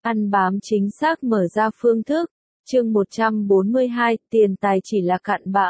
Ăn bám chính xác mở ra phương thức. Chương 142, tiền tài chỉ là cặn bã.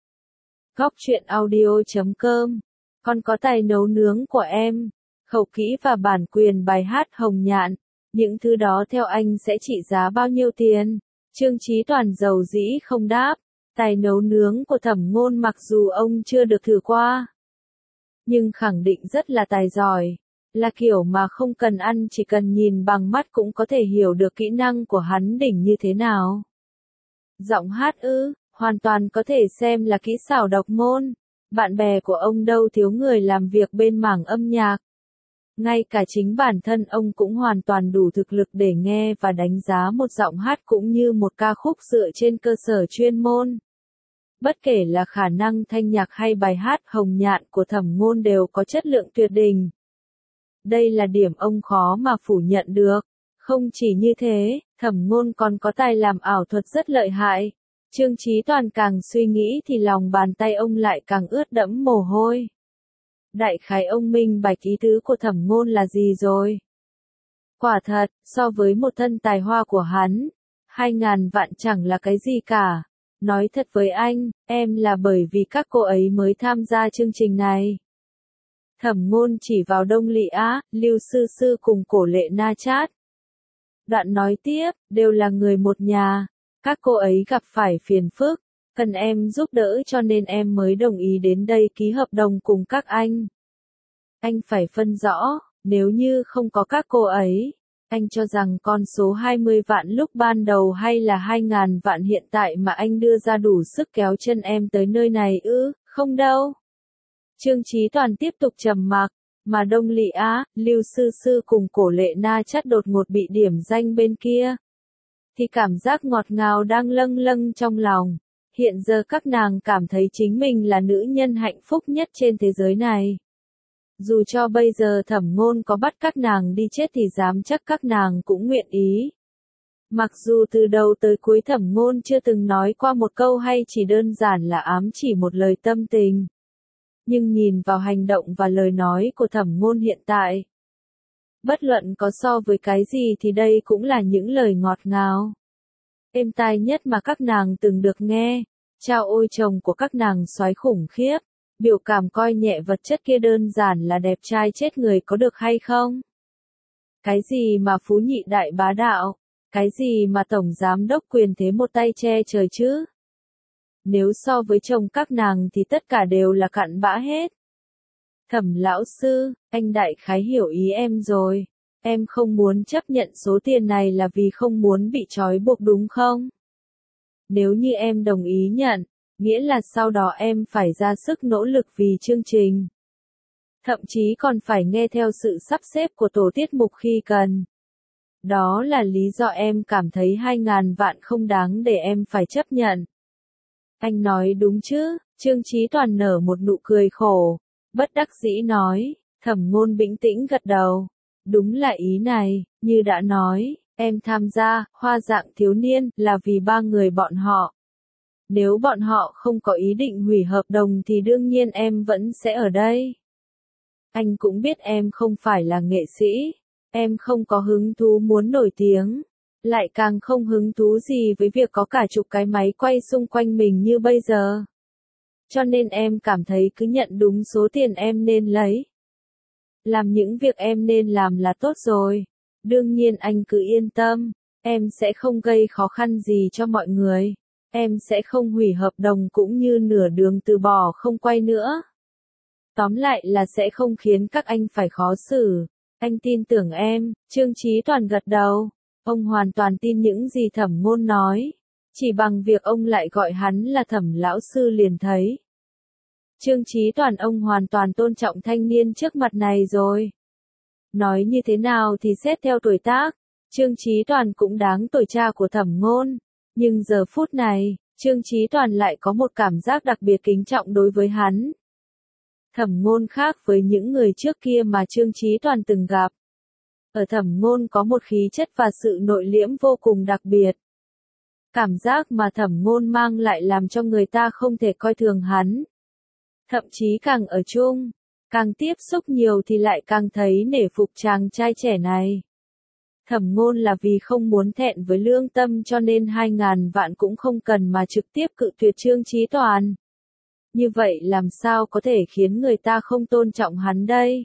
Góc truyện audio.com. Con có tài nấu nướng của em. Khẩu kỹ và bản quyền bài hát Hồng Nhạn. Những thứ đó theo anh sẽ trị giá bao nhiêu tiền? Trương Chí Toàn giàu dĩ không đáp. Tài nấu nướng của Thẩm Ngôn mặc dù ông chưa được thử qua, nhưng khẳng định rất là tài giỏi. Là kiểu mà không cần ăn, chỉ cần nhìn bằng mắt cũng có thể hiểu được kỹ năng của hắn đỉnh như thế nào. Giọng hát hoàn toàn có thể xem là kỹ xảo độc môn. Bạn bè của ông đâu thiếu người làm việc bên mảng âm nhạc. Ngay cả chính bản thân ông cũng hoàn toàn đủ thực lực để nghe và đánh giá một giọng hát cũng như một ca khúc dựa trên cơ sở chuyên môn. Bất kể là khả năng thanh nhạc hay bài hát Hồng Nhạn của Thẩm Ngôn đều có chất lượng tuyệt đỉnh. Đây là điểm ông khó mà phủ nhận được. Không chỉ như thế, Thẩm Ngôn còn có tài làm ảo thuật rất lợi hại. Trương Chí Toàn càng suy nghĩ thì lòng bàn tay ông lại càng ướt đẫm mồ hôi. Đại khái ông minh bạch ý tứ của Thẩm Ngôn là gì rồi. Quả thật, so với một thân tài hoa của hắn, 2.000 vạn chẳng là cái gì cả. Nói thật với anh, em là bởi vì các cô ấy mới tham gia chương trình này. Thẩm Ngôn chỉ vào Đông Lị Á, Lưu Sư Sư cùng Cổ Lệ Na Chát. Đoạn nói tiếp, đều là người một nhà. Các cô ấy gặp phải phiền phức, cần em giúp đỡ cho nên em mới đồng ý đến đây ký hợp đồng cùng các anh. Anh phải phân rõ, nếu như không có các cô ấy, anh cho rằng con số 20 vạn lúc ban đầu hay là 2.000 vạn hiện tại mà anh đưa ra đủ sức kéo chân em tới nơi này không đâu. Trương Chí Toàn tiếp tục trầm mặc, mà Đông Lị Á, Lưu Sư Sư cùng Cổ Lệ Na Chát đột ngột bị điểm danh bên kia. Thì cảm giác ngọt ngào đang lâng lâng trong lòng. Hiện giờ các nàng cảm thấy chính mình là nữ nhân hạnh phúc nhất trên thế giới này. Dù cho bây giờ Thẩm Ngôn có bắt các nàng đi chết thì dám chắc các nàng cũng nguyện ý. Mặc dù từ đầu tới cuối Thẩm Ngôn chưa từng nói qua một câu hay chỉ đơn giản là ám chỉ một lời tâm tình. Nhưng nhìn vào hành động và lời nói của Thẩm Ngôn hiện tại, bất luận có so với cái gì thì đây cũng là những lời ngọt ngào, êm tai nhất mà các nàng từng được nghe. Chao ôi chồng của các nàng soái khủng khiếp, biểu cảm coi nhẹ vật chất kia đơn giản là đẹp trai chết người có được hay không? Cái gì mà phú nhị đại bá đạo, cái gì mà tổng giám đốc quyền thế một tay che trời chứ? Nếu so với chồng các nàng thì tất cả đều là cặn bã hết. Thẩm lão sư, anh đại khái hiểu ý em rồi. Em không muốn chấp nhận số tiền này là vì không muốn bị trói buộc đúng không? Nếu như em đồng ý nhận, nghĩa là sau đó em phải ra sức nỗ lực vì chương trình. Thậm chí còn phải nghe theo sự sắp xếp của tổ tiết mục khi cần. Đó là lý do em cảm thấy 2.000 vạn không đáng để em phải chấp nhận. Anh nói đúng chứ? Trương Chí Toàn nở một nụ cười khổ, bất đắc dĩ nói. Thẩm Ngôn bình tĩnh gật đầu. Đúng là ý này, như đã nói, em tham gia Hoa Dạng Thiếu Niên là vì ba người bọn họ. Nếu bọn họ không có ý định hủy hợp đồng thì đương nhiên em vẫn sẽ ở đây. Anh cũng biết em không phải là nghệ sĩ, em không có hứng thú muốn nổi tiếng, lại càng không hứng thú gì với việc có cả chục cái máy quay xung quanh mình như bây giờ. Cho nên em cảm thấy cứ nhận đúng số tiền em nên lấy. Làm những việc em nên làm là tốt rồi. Đương nhiên anh cứ yên tâm, em sẽ không gây khó khăn gì cho mọi người. Em sẽ không hủy hợp đồng cũng như nửa đường từ bỏ không quay nữa. Tóm lại là sẽ không khiến các anh phải khó xử. Anh tin tưởng em. Trương Chí Toàn gật đầu. Ông hoàn toàn tin những gì Thẩm Ngôn nói. Chỉ bằng việc ông lại gọi hắn là Thẩm lão sư liền thấy. Trương Chí Toàn ông hoàn toàn tôn trọng thanh niên trước mặt này rồi. Nói như thế nào thì xét theo tuổi tác, Trương Chí Toàn cũng đáng tuổi cha của Thẩm Ngôn. Nhưng giờ phút này, Trương Chí Toàn lại có một cảm giác đặc biệt kính trọng đối với hắn. Thẩm Ngôn khác với những người trước kia mà Trương Chí Toàn từng gặp. Ở Thẩm Ngôn có một khí chất và sự nội liễm vô cùng đặc biệt. Cảm giác mà Thẩm Ngôn mang lại làm cho người ta không thể coi thường hắn. Thậm chí càng ở chung, càng tiếp xúc nhiều thì lại càng thấy nể phục chàng trai trẻ này. Thẩm Ngôn là vì không muốn thẹn với lương tâm cho nên 2.000 vạn cũng không cần mà trực tiếp cự tuyệt Trương Chí Toàn. Như vậy làm sao có thể khiến người ta không tôn trọng hắn đây?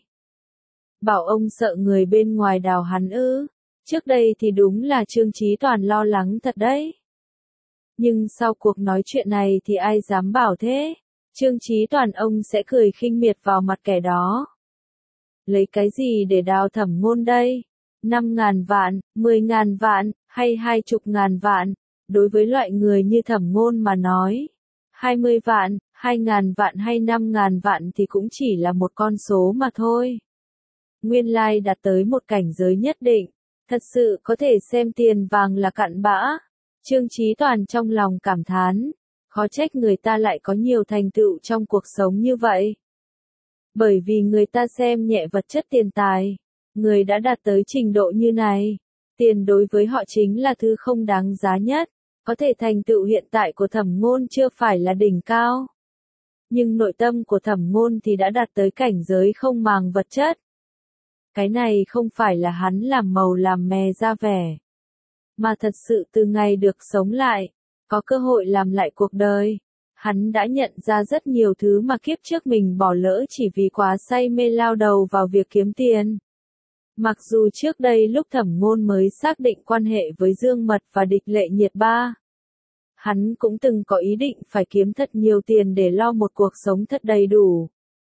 Bảo ông sợ người bên ngoài đào hắn ư? Trước đây thì đúng là Trương Chí Toàn lo lắng thật đấy. Nhưng sau cuộc nói chuyện này thì ai dám bảo thế? Trương Chí Toàn ông sẽ cười khinh miệt vào mặt kẻ đó. Lấy cái gì để đào Thẩm Ngôn đây? 5.000 vạn, 10.000 vạn, hay 20.000 vạn? Đối với loại người như Thẩm Ngôn mà nói, 20 vạn, 2.000 vạn hay 5.000 vạn thì cũng chỉ là một con số mà thôi. Nguyên lai đạt tới một cảnh giới nhất định, thật sự có thể xem tiền vàng là cặn bã. Trương Chí Toàn trong lòng cảm thán, khó trách người ta lại có nhiều thành tựu trong cuộc sống như vậy. Bởi vì người ta xem nhẹ vật chất tiền tài, người đã đạt tới trình độ như này, tiền đối với họ chính là thứ không đáng giá nhất. Có thể thành tựu hiện tại của Thẩm Ngôn chưa phải là đỉnh cao, nhưng nội tâm của Thẩm Ngôn thì đã đạt tới cảnh giới không màng vật chất. Cái này không phải là hắn làm màu làm mè ra vẻ, mà thật sự từ ngày được sống lại, có cơ hội làm lại cuộc đời, hắn đã nhận ra rất nhiều thứ mà kiếp trước mình bỏ lỡ chỉ vì quá say mê lao đầu vào việc kiếm tiền. Mặc dù trước đây lúc Thẩm Ngôn mới xác định quan hệ với Dương Mật và Địch Lệ Nhiệt Ba, hắn cũng từng có ý định phải kiếm thật nhiều tiền để lo một cuộc sống thật đầy đủ,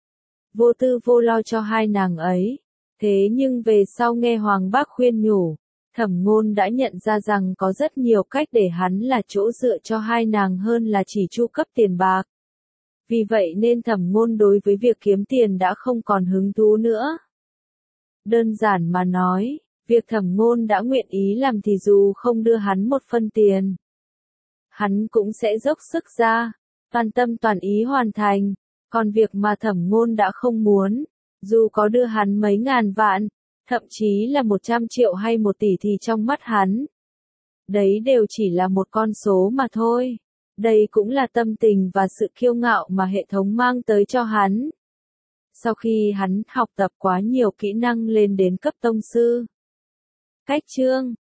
vô tư vô lo cho hai nàng ấy. Thế nhưng về sau nghe Hoàng Bác khuyên nhủ, Thẩm Ngôn đã nhận ra rằng có rất nhiều cách để hắn là chỗ dựa cho hai nàng hơn là chỉ chu cấp tiền bạc. Vì vậy nên Thẩm Ngôn đối với việc kiếm tiền đã không còn hứng thú nữa. Đơn giản mà nói, việc Thẩm Ngôn đã nguyện ý làm thì dù không đưa hắn một phân tiền, hắn cũng sẽ dốc sức ra, toàn tâm toàn ý hoàn thành. Còn việc mà Thẩm Ngôn đã không muốn, dù có đưa hắn mấy ngàn vạn, thậm chí là 100 triệu hay 1 tỷ thì trong mắt hắn, đấy đều chỉ là một con số mà thôi. Đây cũng là tâm tình và sự kiêu ngạo mà hệ thống mang tới cho hắn. Sau khi hắn học tập quá nhiều kỹ năng lên đến cấp tông sư. Cách chương